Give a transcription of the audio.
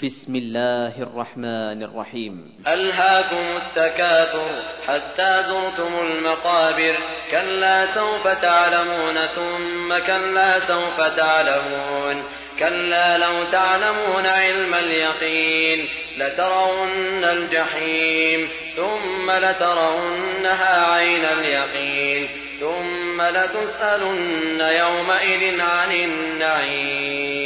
بسم الله الرحمن الرحيم. ألهاكم التكاثر حتى زرتم المقابر، كلا سوف تعلمون ثم كلا سوف تعلمون، كلا لو تعلمون علم اليقين لترون الجحيم ثم لترونها عين اليقين ثم لتسألن يومئذ عن النعيم.